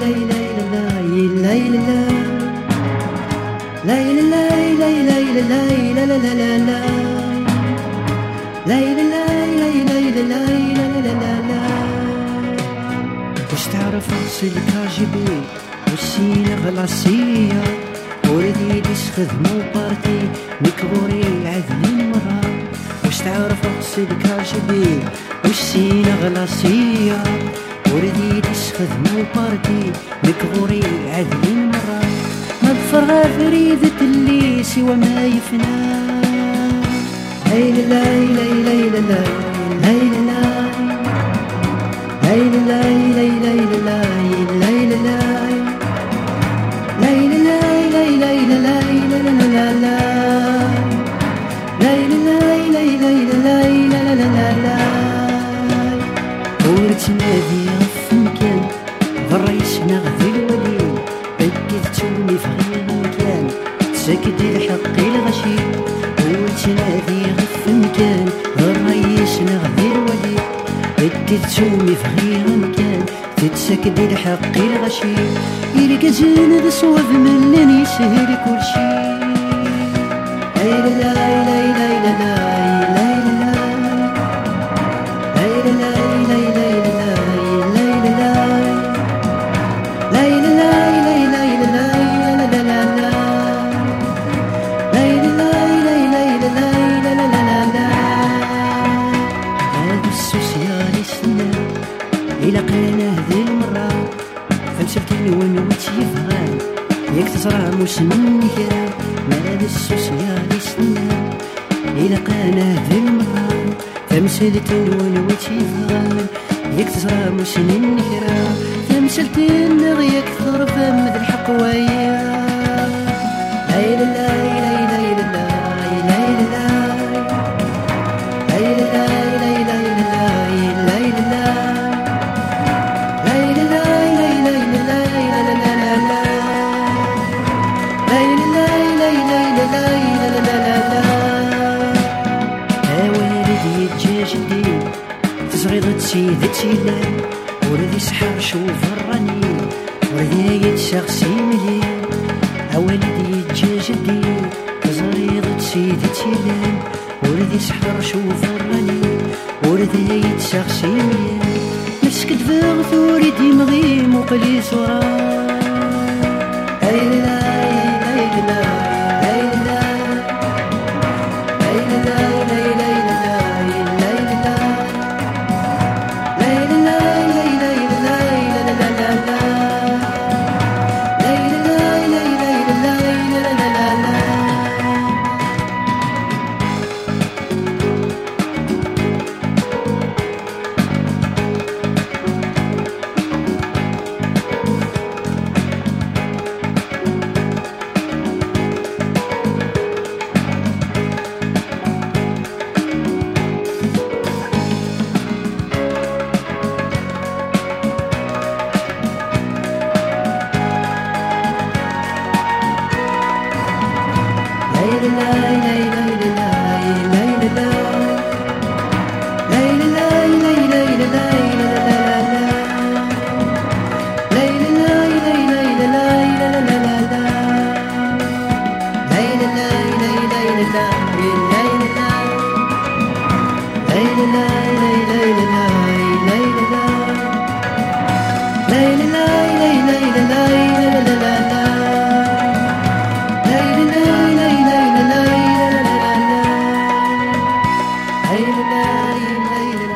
واش تعرف اغسل كاجبي والسينة غلاصية ولدي يخدمو بارتي مكبوري عذلين مرة. واش تعرف اغسل كاجبي والسينة غلاصية ولدي يخدمو بارتي مكبوري عذلين مرة. ما بفرغة فريدة اللي سوى ما يفنى. هيلا لا لا لا لا ورتنادي غف مكان بالريش نغذي الولي بديتوني في غير مكان تسكدي الحق الغشي. ورتنادي غف مكان بالريش نغذي الولي بديتوني في غير مكان تتسكدي الحق الغشي. يلقى جند صواب ملان يسهل كل شي. هيلا لا لا لا لا إلا قلنا هذه المرة فمسلتني ونوت يفغان ياك تزرع موس مني كرا. ما هذا السوسياليستنا إلا قلنا هذه المرة فمسلتني ونوت يفغان ياك تزرع موس مني كرا. فمسلتني غياك تضرب مد الحق ويا. هيلا لا سيدتي لا ولدي سحر شوف الرني ولدي يتشخصي مليان. أولدي يتجاجدي زريضة سيدتي لا ولدي سحر شوف الرني ولدي يتشخصي مليان. مسكت فاغ ولدي مغيم وقلي صرا. هيلا Hey,